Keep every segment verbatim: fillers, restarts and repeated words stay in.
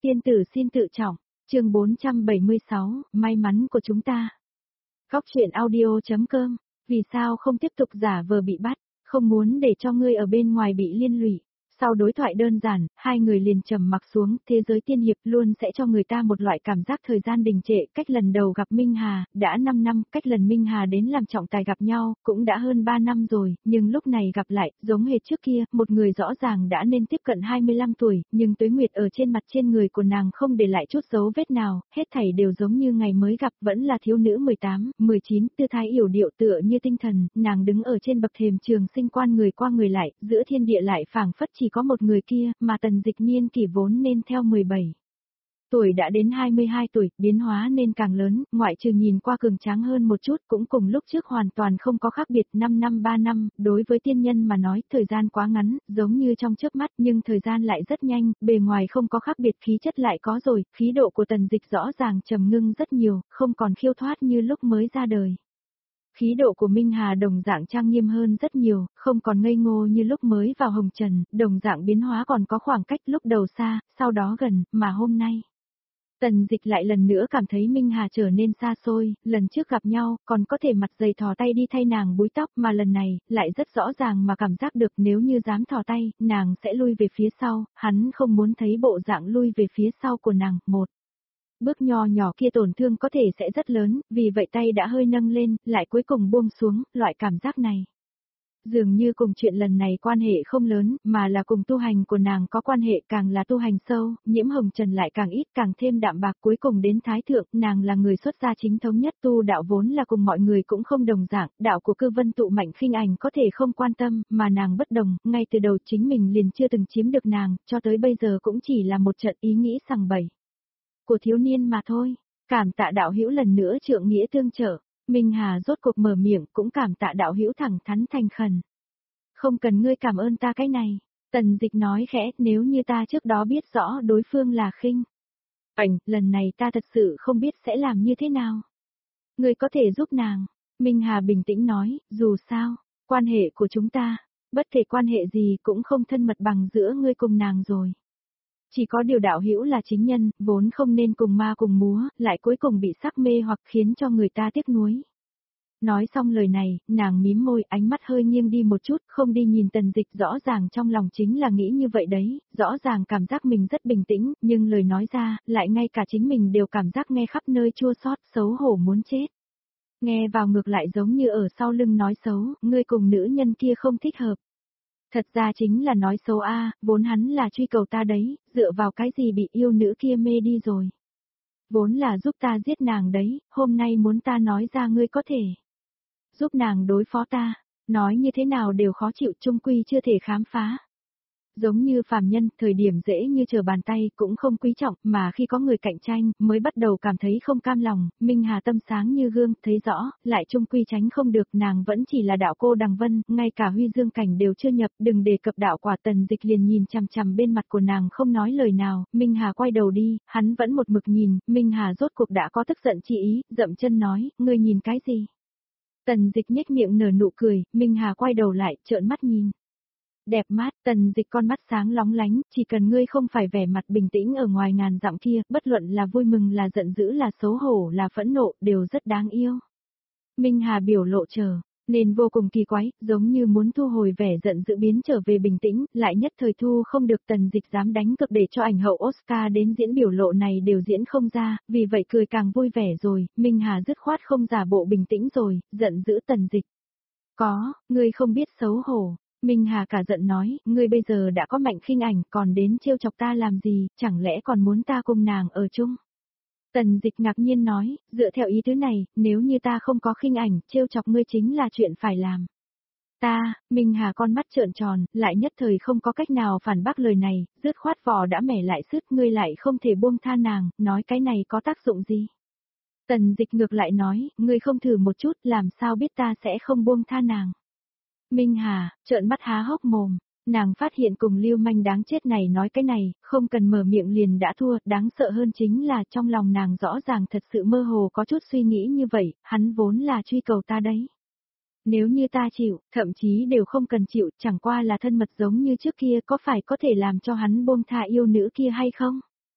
Tiên tử xin tự trọng, chương bốn trăm bảy mươi sáu, may mắn của chúng ta. Góc truyện audio.com, vì sao không tiếp tục giả vờ bị bắt, không muốn để cho ngươi ở bên ngoài bị liên lụy. Sau đối thoại đơn giản, hai người liền trầm mặc xuống, thế giới tiên hiệp luôn sẽ cho người ta một loại cảm giác thời gian đình trệ. Cách lần đầu gặp Minh Hà, đã năm năm, cách lần Minh Hà đến làm trọng tài gặp nhau, cũng đã hơn ba năm rồi, nhưng lúc này gặp lại, giống hệt trước kia, một người rõ ràng đã nên tiếp cận hai mươi lăm tuổi, nhưng tuế nguyệt ở trên mặt trên người của nàng không để lại chút dấu vết nào, hết thảy đều giống như ngày mới gặp, vẫn là thiếu nữ mười tám, mười chín, tư thái yểu điệu tựa như tinh thần, nàng đứng ở trên bậc thềm trường sinh quan người qua người lại, giữa thiên địa lại phảng phất chỉ có một người kia, mà Tần Dịch niên kỷ vốn nên theo mười bảy tuổi đã đến hai mươi hai tuổi, biến hóa nên càng lớn, ngoại trừ nhìn qua cường tráng hơn một chút, cũng cùng lúc trước hoàn toàn không có khác biệt. Năm năm ba năm, đối với tiên nhân mà nói, thời gian quá ngắn, giống như trong chớp mắt, nhưng thời gian lại rất nhanh, bề ngoài không có khác biệt, khí chất lại có rồi, khí độ của Tần Dịch rõ ràng trầm ngưng rất nhiều, không còn khiêu thoát như lúc mới ra đời. Khí độ của Minh Hà đồng dạng trang nghiêm hơn rất nhiều, không còn ngây ngô như lúc mới vào hồng trần, đồng dạng biến hóa còn có khoảng cách, lúc đầu xa, sau đó gần, mà hôm nay. Tần Dịch lại lần nữa cảm thấy Minh Hà trở nên xa xôi, lần trước gặp nhau, còn có thể mặt dày thò tay đi thay nàng búi tóc, mà lần này, lại rất rõ ràng mà cảm giác được nếu như dám thò tay, nàng sẽ lui về phía sau, hắn không muốn thấy bộ dạng lui về phía sau của nàng. Một bước nho nhỏ kia tổn thương có thể sẽ rất lớn, vì vậy tay đã hơi nâng lên, lại cuối cùng buông xuống, loại cảm giác này. Dường như cùng chuyện lần này quan hệ không lớn, mà là cùng tu hành của nàng có quan hệ, càng là tu hành sâu, nhiễm hồng trần lại càng ít, càng thêm đạm bạc, cuối cùng đến thái thượng, nàng là người xuất gia chính thống nhất, tu đạo vốn là cùng mọi người cũng không đồng dạng, đạo của cư vân tụ mạnh khinh ảnh có thể không quan tâm, mà nàng bất đồng, ngay từ đầu chính mình liền chưa từng chiếm được nàng, cho tới bây giờ cũng chỉ là một trận ý nghĩ sằng bậy của thiếu niên mà thôi. Cảm tạ đạo hữu lần nữa trượng nghĩa tương trợ. Minh Hà rốt cuộc mở miệng, cũng cảm tạ đạo hữu thẳng thắn thành khẩn. Không cần ngươi cảm ơn ta cái này. Tần Dịch nói khẽ, nếu như ta trước đó biết rõ đối phương là khinh ảnh, lần này ta thật sự không biết sẽ làm như thế nào. Ngươi có thể giúp nàng. Minh Hà bình tĩnh nói, dù sao, quan hệ của chúng ta, bất kể quan hệ gì cũng không thân mật bằng giữa ngươi cùng nàng rồi. Chỉ có điều đạo hữu là chính nhân, vốn không nên cùng ma cùng múa, lại cuối cùng bị sắc mê hoặc khiến cho người ta tiếc nuối. Nói xong lời này, nàng mím môi, ánh mắt hơi nghiêng đi một chút, không đi nhìn Tần Dịch, rõ ràng trong lòng chính là nghĩ như vậy đấy, rõ ràng cảm giác mình rất bình tĩnh, nhưng lời nói ra, lại ngay cả chính mình đều cảm giác nghe khắp nơi chua xót, xấu hổ muốn chết. Nghe vào ngược lại giống như ở sau lưng nói xấu, ngươi cùng nữ nhân kia không thích hợp. Thật ra chính là nói xấu a, vốn hắn là truy cầu ta đấy, dựa vào cái gì bị yêu nữ kia mê đi rồi. Vốn là giúp ta giết nàng đấy, hôm nay muốn ta nói ra ngươi có thể giúp nàng đối phó ta, nói như thế nào đều khó chịu, chung quy chưa thể khám phá. Giống như phàm nhân, thời điểm dễ như trở bàn tay cũng không quý trọng, mà khi có người cạnh tranh, mới bắt đầu cảm thấy không cam lòng. Minh Hà tâm sáng như gương, thấy rõ, lại chung quy tránh không được, nàng vẫn chỉ là đạo cô đằng vân, ngay cả huy dương cảnh đều chưa nhập, đừng đề cập đạo quả. Tần Dịch liền nhìn chằm chằm bên mặt của nàng không nói lời nào. Minh Hà quay đầu đi, hắn vẫn một mực nhìn. Minh Hà rốt cuộc đã có tức giận chi ý, dậm chân nói, ngươi nhìn cái gì? Tần Dịch nhếch miệng nở nụ cười. Minh Hà quay đầu lại, trợn mắt nhìn. Đẹp mắt, Tần Dịch con mắt sáng lóng lánh, chỉ cần ngươi không phải vẻ mặt bình tĩnh ở ngoài ngàn dặm kia, bất luận là vui mừng là giận dữ là xấu hổ là phẫn nộ, đều rất đáng yêu. Minh Hà biểu lộ chờ, nên vô cùng kỳ quái, giống như muốn thu hồi vẻ giận dữ biến trở về bình tĩnh, lại nhất thời thu không được. Tần Dịch dám đánh cược để cho ảnh hậu Oscar đến diễn biểu lộ này đều diễn không ra, vì vậy cười càng vui vẻ rồi. Minh Hà dứt khoát không giả bộ bình tĩnh rồi, giận dữ Tần Dịch. Có, ngươi không biết xấu hổ. Minh Hà cả giận nói, ngươi bây giờ đã có mạnh khinh ảnh, còn đến trêu chọc ta làm gì, chẳng lẽ còn muốn ta cùng nàng ở chung? Tần Dịch ngạc nhiên nói, dựa theo ý tứ này, nếu như ta không có khinh ảnh, trêu chọc ngươi chính là chuyện phải làm. Ta, Minh Hà con mắt trợn tròn, lại nhất thời không có cách nào phản bác lời này, dứt khoát vỏ đã mẻ lại sứt, ngươi lại không thể buông tha nàng, nói cái này có tác dụng gì? Tần Dịch ngược lại nói, ngươi không thử một chút, làm sao biết ta sẽ không buông tha nàng? Minh Hà, trợn mắt há hốc mồm, nàng phát hiện cùng lưu manh đáng chết này nói cái này, không cần mở miệng liền đã thua, đáng sợ hơn chính là trong lòng nàng rõ ràng thật sự mơ hồ có chút suy nghĩ như vậy, hắn vốn là truy cầu ta đấy. Nếu như ta chịu, thậm chí đều không cần chịu, chẳng qua là thân mật giống như trước kia, có phải có thể làm cho hắn buông tha yêu nữ kia hay không?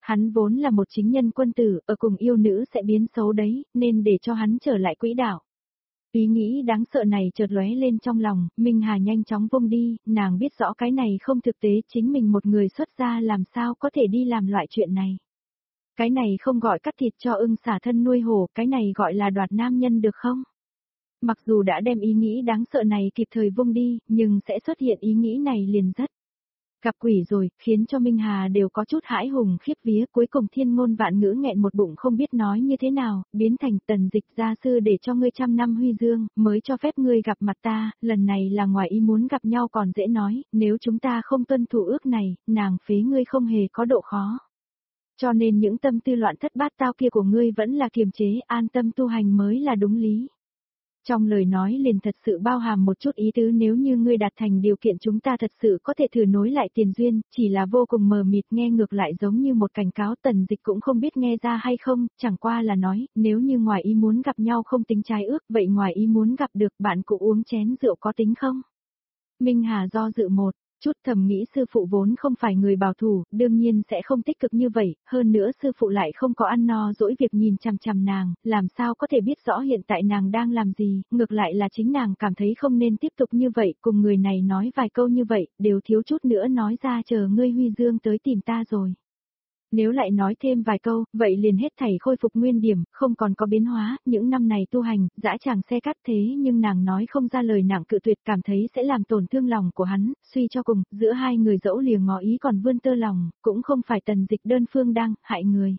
Hắn vốn là một chính nhân quân tử, ở cùng yêu nữ sẽ biến xấu đấy, nên để cho hắn trở lại quỹ đạo. Ý nghĩ đáng sợ này chợt lóe lên trong lòng, Minh Hà nhanh chóng vung đi, nàng biết rõ cái này không thực tế, chính mình một người xuất gia làm sao có thể đi làm loại chuyện này. Cái này không gọi cắt thịt cho ưng xả thân nuôi hổ, cái này gọi là đoạt nam nhân được không? Mặc dù đã đem ý nghĩ đáng sợ này kịp thời vung đi, nhưng sẽ xuất hiện ý nghĩ này liền rất gặp quỷ rồi, khiến cho Minh Hà đều có chút hãi hùng khiếp vía, cuối cùng thiên ngôn vạn ngữ nghẹn một bụng không biết nói như thế nào, biến thành Tần Dịch gia sư để cho ngươi trăm năm huy dương, mới cho phép ngươi gặp mặt ta, lần này là ngoài ý muốn gặp nhau còn dễ nói, nếu chúng ta không tuân thủ ước này, nàng phế ngươi không hề có độ khó. Cho nên những tâm tư loạn thất bát tao kia của ngươi vẫn là kiềm chế, an tâm tu hành mới là đúng lý. Trong lời nói liền thật sự bao hàm một chút ý tứ, nếu như ngươi đạt thành điều kiện chúng ta thật sự có thể thử nối lại tiền duyên, chỉ là vô cùng mờ mịt, nghe ngược lại giống như một cảnh cáo. Tần Dịch cũng không biết nghe ra hay không, chẳng qua là nói, nếu như ngoài ý muốn gặp nhau không tính trái ước, vậy ngoài ý muốn gặp được bạn cũng uống chén rượu có tính không? Minh Hà do dự một chút, thầm nghĩ sư phụ vốn không phải người bảo thủ, đương nhiên sẽ không tích cực như vậy, hơn nữa sư phụ lại không có ăn no dỗi việc nhìn chằm chằm nàng, làm sao có thể biết rõ hiện tại nàng đang làm gì, ngược lại là chính nàng cảm thấy không nên tiếp tục như vậy, cùng người này nói vài câu như vậy, đều thiếu chút nữa nói ra chờ ngươi huy dương tới tìm ta rồi. Nếu lại nói thêm vài câu, vậy liền hết thảy khôi phục nguyên điểm, không còn có biến hóa, những năm này tu hành, dã tràng xe cắt thế nhưng nàng nói không ra lời nàng cự tuyệt, cảm thấy sẽ làm tổn thương lòng của hắn, suy cho cùng, giữa hai người dẫu lìa ngỏ ý còn vươn tơ lòng, cũng không phải Tần Dịch đơn phương đang hại người.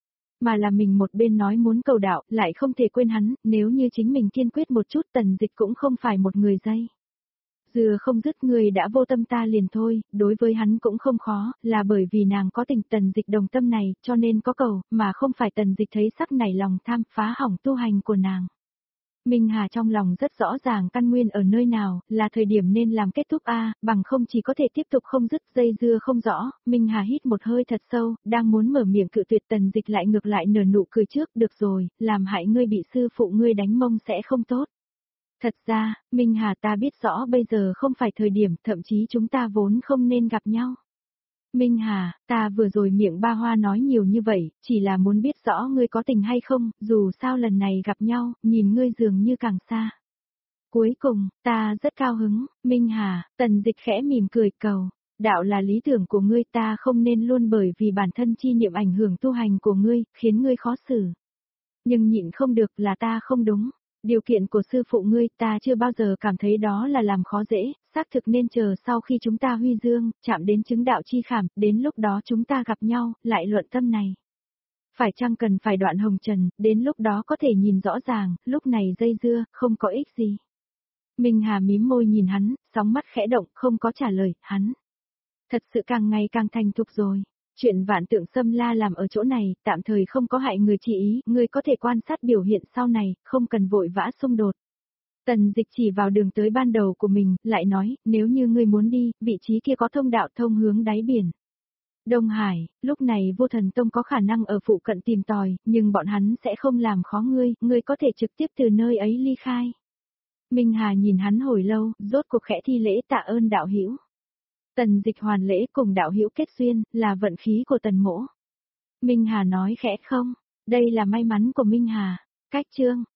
Mà là mình một bên nói muốn cầu đạo, lại không thể quên hắn, nếu như chính mình kiên quyết một chút Tần Dịch cũng không phải một người dây. Dừa không dứt, người đã vô tâm ta liền thôi, đối với hắn cũng không khó, là bởi vì nàng có tình Tần Dịch đồng tâm này, cho nên có cầu, mà không phải Tần Dịch thấy sắc nảy lòng tham, phá hỏng tu hành của nàng. Minh Hà trong lòng rất rõ ràng căn nguyên ở nơi nào, là thời điểm nên làm kết thúc a, bằng không chỉ có thể tiếp tục không dứt, dây dưa không rõ. Minh Hà hít một hơi thật sâu, đang muốn mở miệng cự tuyệt, Tần Dịch lại ngược lại nở nụ cười trước, được rồi, làm hại ngươi bị sư phụ ngươi đánh mông sẽ không tốt. Thật ra, Minh Hà, ta biết rõ bây giờ không phải thời điểm, thậm chí chúng ta vốn không nên gặp nhau. Minh Hà, ta vừa rồi miệng ba hoa nói nhiều như vậy, chỉ là muốn biết rõ ngươi có tình hay không, dù sao lần này gặp nhau, nhìn ngươi dường như càng xa. Cuối cùng, ta rất cao hứng, Minh Hà. Tần Dịch khẽ mỉm cười cầu, đạo là lý tưởng của ngươi, ta không nên luôn bởi vì bản thân chi niệm ảnh hưởng tu hành của ngươi, khiến ngươi khó xử. Nhưng nhịn không được là ta không đúng. Điều kiện của sư phụ ngươi ta chưa bao giờ cảm thấy đó là làm khó dễ, xác thực nên chờ sau khi chúng ta huy dương, chạm đến chứng đạo chi khảm, đến lúc đó chúng ta gặp nhau, lại luận tâm này. Phải chăng cần phải đoạn hồng trần, đến lúc đó có thể nhìn rõ ràng, lúc này dây dưa, không có ích gì. Minh Hà mím môi nhìn hắn, sóng mắt khẽ động, không có trả lời, hắn. Thật sự càng ngày càng thành thục rồi. Chuyện vạn tượng xâm la làm ở chỗ này, tạm thời không có hại người chỉ ý, người có thể quan sát biểu hiện sau này, không cần vội vã xung đột. Tần Dịch chỉ vào đường tới ban đầu của mình, lại nói, nếu như ngươi muốn đi, vị trí kia có thông đạo thông hướng đáy biển. Đông Hải, lúc này Vô Thần Tông có khả năng ở phụ cận tìm tòi, nhưng bọn hắn sẽ không làm khó ngươi, ngươi có thể trực tiếp từ nơi ấy ly khai. Minh Hà nhìn hắn hồi lâu, rốt cuộc khẽ thi lễ tạ ơn đạo hữu. Tần Dịch hoàn lễ cùng đạo hữu kết duyên, là vận khí của Tần mỗ. Minh Hà nói khẽ không, đây là may mắn của Minh Hà. Cách chương